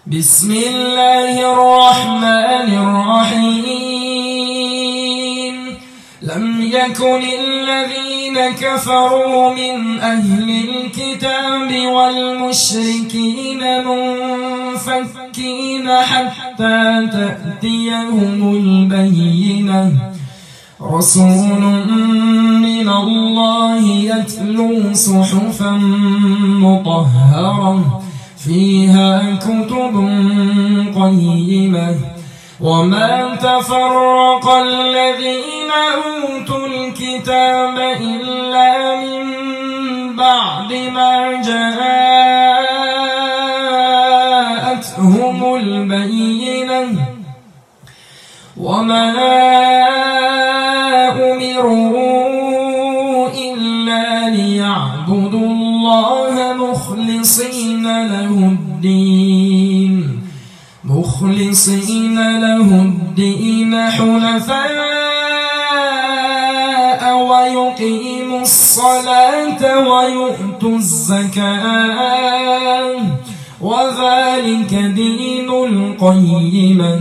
بسم الله الرحمن الرحيم لم يكن الذين كفروا من أهل الكتاب والمشركين منفكين حتى تأتيهم البينة رسول من الله يتلو صحفا مطهرة فيها كتب قيمة وما تفرق الذين أوتوا الكتاب إلا من بعد ما جاءتهم البينة وما أمروا إلا ليعبدوا الله مخلصين له الدين حنفاء ويقيموا الصلاة ويؤتوا الزكاة وذلك دين القيمة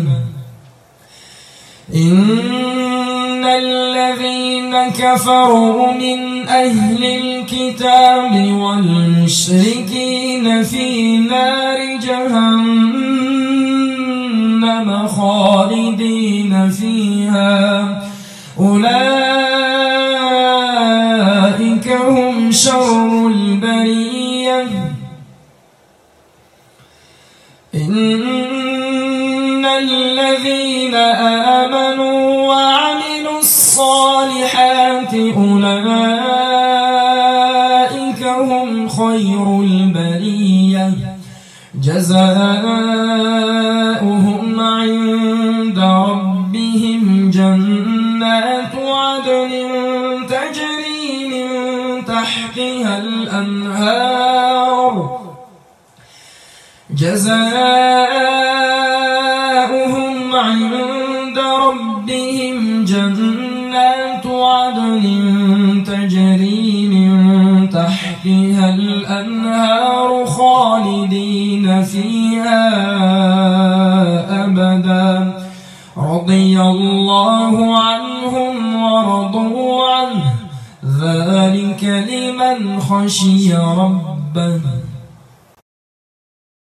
إن الذين كفروا من أهل الكتاب والمشركين في نار جهنم خالدين فيها أولئك هم شر البرية إن الذين آمنوا وعملوا الصالحات أولئك هم خير البرية جزاؤهم عند ربهم جنات عدن تجري من تحتها الأنهار جزاؤهم عند ربهم جنات عدن تجري من تحتها الأنهار خالدين فيها أبدا رضي الله عنهم ورضوا عنه ذلك لمن خشي ربه